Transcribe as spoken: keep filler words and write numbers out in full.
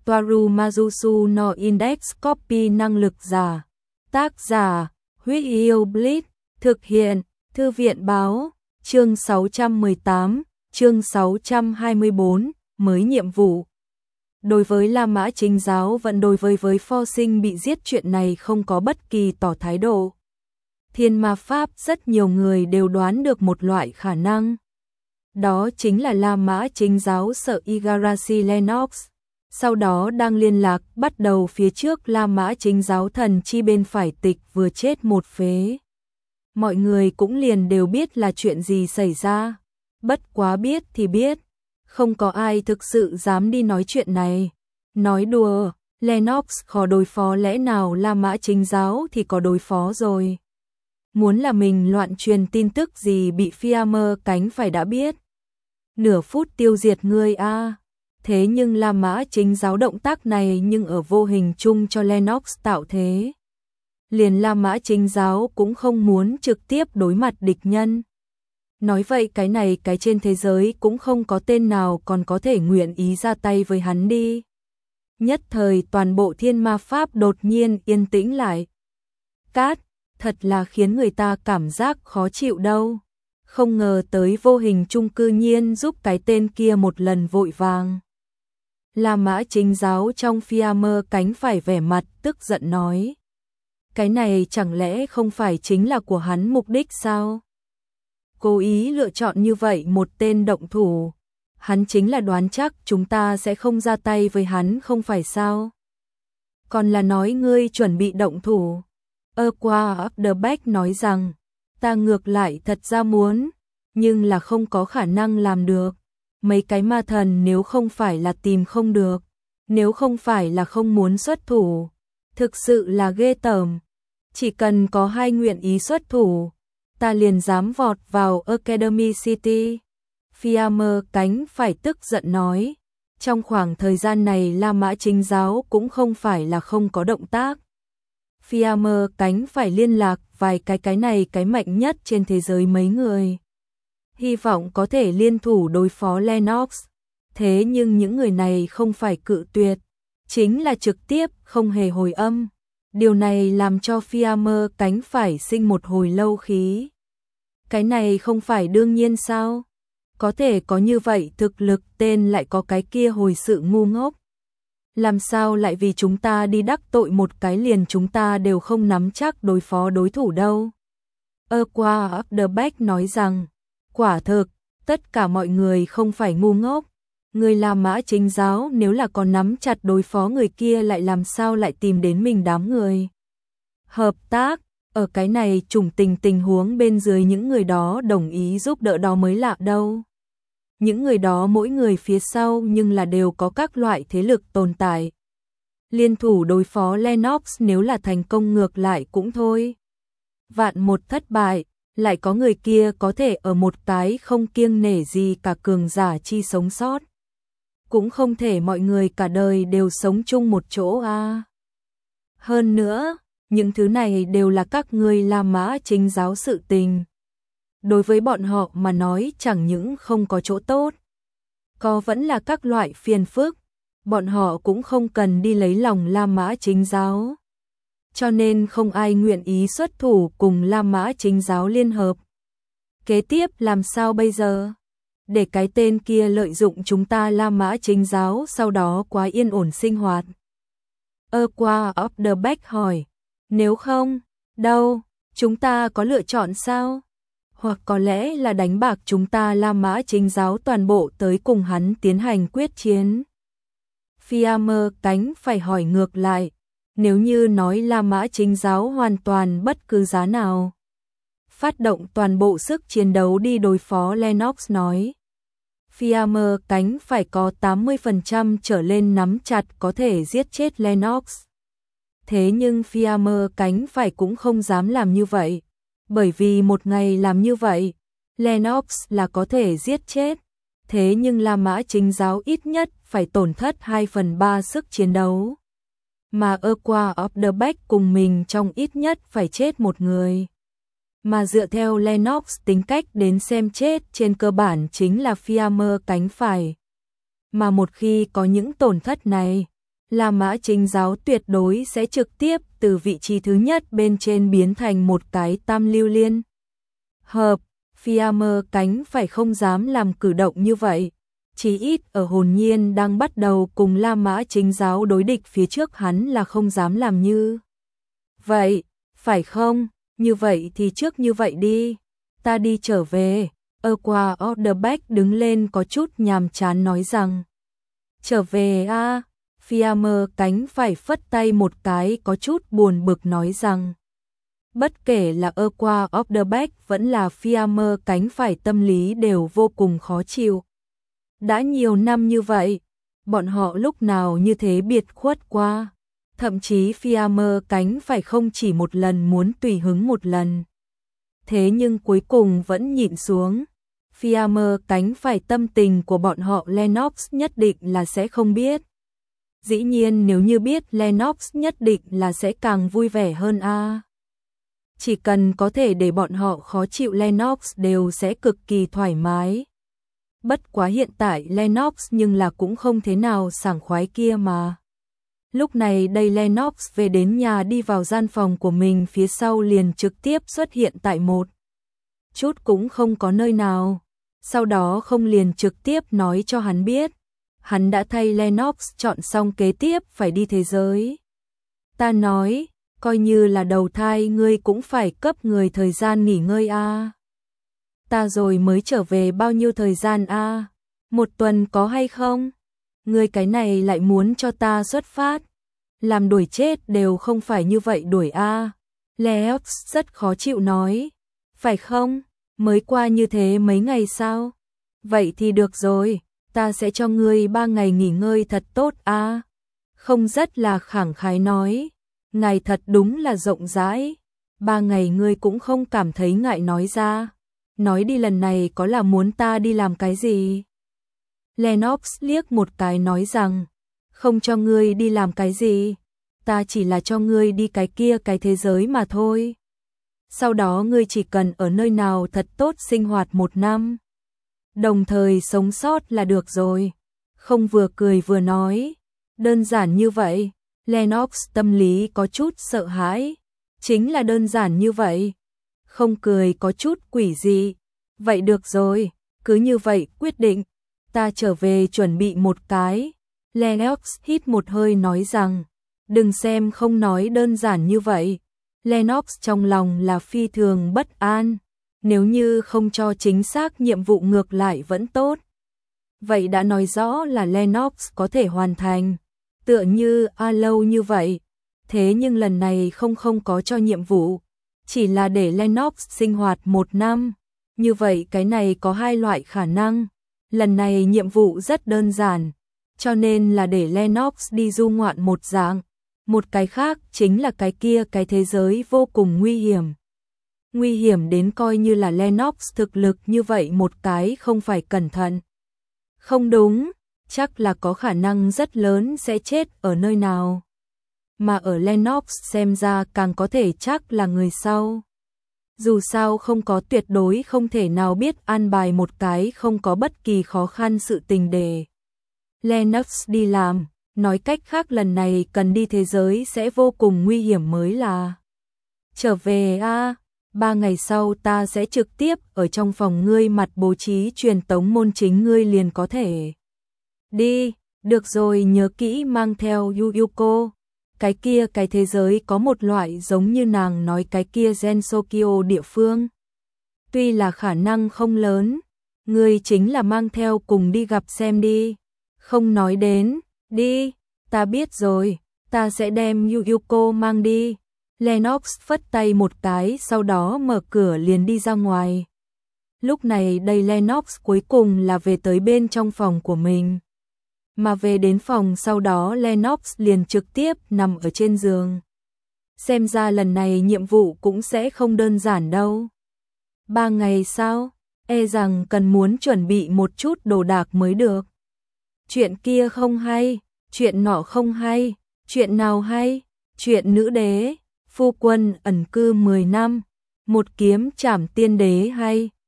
Toaru Majusu no Index Copy năng lực giả. Tác giả, Huyết Yêu Blitz, thực hiện, Thư viện báo, chương sáu trăm mười tám, chương sáu trăm hai mươi tư, mới nhiệm vụ. Đối với La Mã Chính giáo vẫn đối với với pho sinh bị giết chuyện này không có bất kỳ tỏ thái độ. Thiên ma pháp rất nhiều người đều đoán được một loại khả năng. Đó chính là La Mã Chính giáo sợ Igarashi Lennox. Sau đó đang liên lạc bắt đầu phía trước La Mã Chính giáo thần chi bên phải tịch vừa chết một phế. Mọi người cũng liền đều biết là chuyện gì xảy ra. Bất quá biết thì biết. Không có ai thực sự dám đi nói chuyện này. Nói đùa, Lennox khó đối phó lẽ nào La Mã Chính giáo thì có đối phó rồi. Muốn là mình loạn truyền tin tức gì bị Fiammer cánh phải đã biết. Nửa phút tiêu diệt ngươi a. Thế nhưng La Mã Chính giáo động tác này nhưng ở vô hình chung cho Lennox tạo thế. Liền La Mã Chính giáo cũng không muốn trực tiếp đối mặt địch nhân. Nói vậy cái này cái trên thế giới cũng không có tên nào còn có thể nguyện ý ra tay với hắn đi. Nhất thời toàn bộ thiên ma pháp đột nhiên yên tĩnh lại. Cát, thật là khiến người ta cảm giác khó chịu đâu. Không ngờ tới vô hình chung cư nhiên giúp cái tên kia một lần vội vàng. La Mã Chính giáo trong Fiammer cánh phải vẻ mặt tức giận nói. Cái này chẳng lẽ không phải chính là của hắn mục đích sao? Cố ý lựa chọn như vậy một tên động thủ. Hắn chính là đoán chắc chúng ta sẽ không ra tay với hắn không phải sao? Còn là nói ngươi chuẩn bị động thủ. Aqua of the Back nói rằng, ta ngược lại thật ra muốn, nhưng là không có khả năng làm được. Mấy cái ma thần nếu không phải là tìm không được, nếu không phải là không muốn xuất thủ, thực sự là ghê tởm. Chỉ cần có hai nguyện ý xuất thủ, ta liền dám vọt vào Academy City. Fiammer cánh phải tức giận nói, trong khoảng thời gian này La Mã Chính giáo cũng không phải là không có động tác. Fiammer cánh phải liên lạc vài cái cái này cái mạnh nhất trên thế giới mấy người. Hy vọng có thể liên thủ đối phó Lennox. Thế nhưng những người này không phải cự tuyệt, chính là trực tiếp không hề hồi âm. Điều này làm cho Fiammer cánh phải sinh một hồi lâu khí. Cái này không phải đương nhiên sao? Có thể có như vậy thực lực tên lại có cái kia hồi sự ngu ngốc. Làm sao lại vì chúng ta đi đắc tội một cái liền chúng ta đều không nắm chắc đối phó đối thủ đâu. Aqua of the Back nói rằng, quả thực, tất cả mọi người không phải ngu ngốc. Người La Mã Chính giáo nếu là còn nắm chặt đối phó người kia lại làm sao lại tìm đến mình đám người. Hợp tác, ở cái này trùng tình tình huống bên dưới những người đó đồng ý giúp đỡ đó mới lạ đâu. Những người đó mỗi người phía sau nhưng là đều có các loại thế lực tồn tại. Liên thủ đối phó Lennox nếu là thành công ngược lại cũng thôi. Vạn một thất bại, lại có người kia có thể ở một cái không kiêng nể gì cả cường giả chi sống sót. Cũng không thể mọi người cả đời đều sống chung một chỗ à. Hơn nữa, những thứ này đều là các ngươi La Mã Chính giáo sự tình. Đối với bọn họ mà nói chẳng những không có chỗ tốt, có vẫn là các loại phiền phức, bọn họ cũng không cần đi lấy lòng La Mã Chính giáo. Cho nên không ai nguyện ý xuất thủ cùng La Mã Chính giáo liên hợp. Kế tiếp làm sao bây giờ? Để cái tên kia lợi dụng chúng ta La Mã Chính giáo sau đó quá yên ổn sinh hoạt. Aqua of the Back hỏi, nếu không, đâu, chúng ta có lựa chọn sao? Hoặc có lẽ là đánh bạc chúng ta La Mã Chính giáo toàn bộ tới cùng hắn tiến hành quyết chiến. Fiammer cánh phải hỏi ngược lại, nếu như nói La Mã Chính giáo hoàn toàn bất cứ giá nào, phát động toàn bộ sức chiến đấu đi đối phó Lennox nói. Fiammer cánh phải có tám mươi phần trăm trở lên nắm chặt có thể giết chết Lennox. Thế nhưng Fiammer cánh phải cũng không dám làm như vậy. Bởi vì một ngày làm như vậy, Lennox là có thể giết chết. Thế nhưng La Mã Chính giáo ít nhất phải tổn thất hai phần ba sức chiến đấu. Mà Aqua of the Back cùng mình trong ít nhất phải chết một người. Mà dựa theo Lennox tính cách đến xem chết trên cơ bản chính là Fiammer cánh phải. Mà một khi có những tổn thất này, La Mã Chính giáo tuyệt đối sẽ trực tiếp từ vị trí thứ nhất bên trên biến thành một cái tam lưu liên hợp. Fiammer cánh phải không dám làm cử động như vậy. Chí ít ở hồn nhiên đang bắt đầu cùng La Mã Chính giáo đối địch phía trước hắn là không dám làm như vậy, phải không? Như vậy thì trước như vậy đi, ta đi trở về. Aqua Orderbeck đứng lên có chút nhàm chán nói rằng, trở về a à? Fiammer cánh phải phất tay một cái có chút buồn bực nói rằng, bất kể là Aqua Orderbeck vẫn là Fiammer cánh phải tâm lý đều vô cùng khó chịu. Đã nhiều năm như vậy, bọn họ lúc nào như thế biệt khuất qua. Thậm chí Fiammer cánh phải không chỉ một lần muốn tùy hứng một lần. Thế nhưng cuối cùng vẫn nhịn xuống. Fiammer cánh phải tâm tình của bọn họ Lennox nhất định là sẽ không biết. Dĩ nhiên nếu như biết Lennox nhất định là sẽ càng vui vẻ hơn a. À. Chỉ cần có thể để bọn họ khó chịu Lennox đều sẽ cực kỳ thoải mái. Bất quá hiện tại Lennox nhưng là cũng không thế nào sảng khoái kia mà. Lúc này đây Lennox về đến nhà đi vào gian phòng của mình phía sau liền trực tiếp xuất hiện tại một chút cũng không có nơi nào. Sau đó không liền trực tiếp nói cho hắn biết. Hắn đã thay Lennox chọn xong kế tiếp phải đi thế giới. Ta nói, coi như là đầu thai ngươi cũng phải cấp người thời gian nghỉ ngơi a. À. Ta rồi mới trở về bao nhiêu thời gian a? À? Một tuần có hay không? Ngươi cái này lại muốn cho ta xuất phát. Làm đuổi chết đều không phải như vậy đuổi a. À. Leox rất khó chịu nói. Phải không? Mới qua như thế mấy ngày sao? Vậy thì được rồi, ta sẽ cho ngươi ba ngày nghỉ ngơi thật tốt a. À. Không rất là khẳng khái nói. Ngài thật đúng là rộng rãi. Ba ngày ngươi cũng không cảm thấy ngại nói ra. Nói đi lần này có là muốn ta đi làm cái gì? Lennox liếc một cái nói rằng, không cho ngươi đi làm cái gì, ta chỉ là cho ngươi đi cái kia cái thế giới mà thôi. Sau đó ngươi chỉ cần ở nơi nào thật tốt sinh hoạt một năm, đồng thời sống sót là được rồi. Không vừa cười vừa nói, đơn giản như vậy. Lennox tâm lý có chút sợ hãi, chính là đơn giản như vậy. Không cười có chút quỷ dị. Vậy được rồi, cứ như vậy quyết định. Ta trở về chuẩn bị một cái. Lennox hít một hơi nói rằng, đừng xem không nói đơn giản như vậy. Lennox trong lòng là phi thường bất an. Nếu như không cho chính xác nhiệm vụ ngược lại vẫn tốt. Vậy đã nói rõ là Lennox có thể hoàn thành. Tựa như a lâu như vậy. Thế nhưng lần này không không có cho nhiệm vụ. Chỉ là để Lennox sinh hoạt một năm. Như vậy cái này có hai loại khả năng. Lần này nhiệm vụ rất đơn giản. Cho nên là để Lennox đi du ngoạn một dạng. Một cái khác chính là cái kia cái thế giới vô cùng nguy hiểm. Nguy hiểm đến coi như là Lennox thực lực như vậy một cái không phải cẩn thận. Không đúng, chắc là có khả năng rất lớn sẽ chết ở nơi nào. Mà ở Lennox xem ra càng có thể chắc là người sau. Dù sao không có tuyệt đối không thể nào biết an bài một cái không có bất kỳ khó khăn sự tình để Lennox đi làm. Nói cách khác lần này cần đi thế giới sẽ vô cùng nguy hiểm mới là. Trở về a, à, ba ngày sau ta sẽ trực tiếp ở trong phòng ngươi mặt bố trí truyền tống môn chính ngươi liền có thể. Đi, được rồi nhớ kỹ mang theo Yuyuko. Cái kia cái thế giới có một loại giống như nàng nói cái kia Gensokyo địa phương. Tuy là khả năng không lớn, ngươi chính là mang theo cùng đi gặp xem đi. Không nói đến, đi, ta biết rồi, ta sẽ đem Yuyuko mang đi. Lennox phất tay một cái sau đó mở cửa liền đi ra ngoài. Lúc này đây Lennox cuối cùng là về tới bên trong phòng của mình. Mà về đến phòng sau đó Lennox liền trực tiếp nằm ở trên giường. Xem ra lần này nhiệm vụ cũng sẽ không đơn giản đâu. Ba ngày sau, e rằng cần muốn chuẩn bị một chút đồ đạc mới được. Chuyện kia không hay, chuyện nọ không hay, chuyện nào hay, chuyện nữ đế, phu quân ẩn cư mười năm, một kiếm trảm tiên đế hay.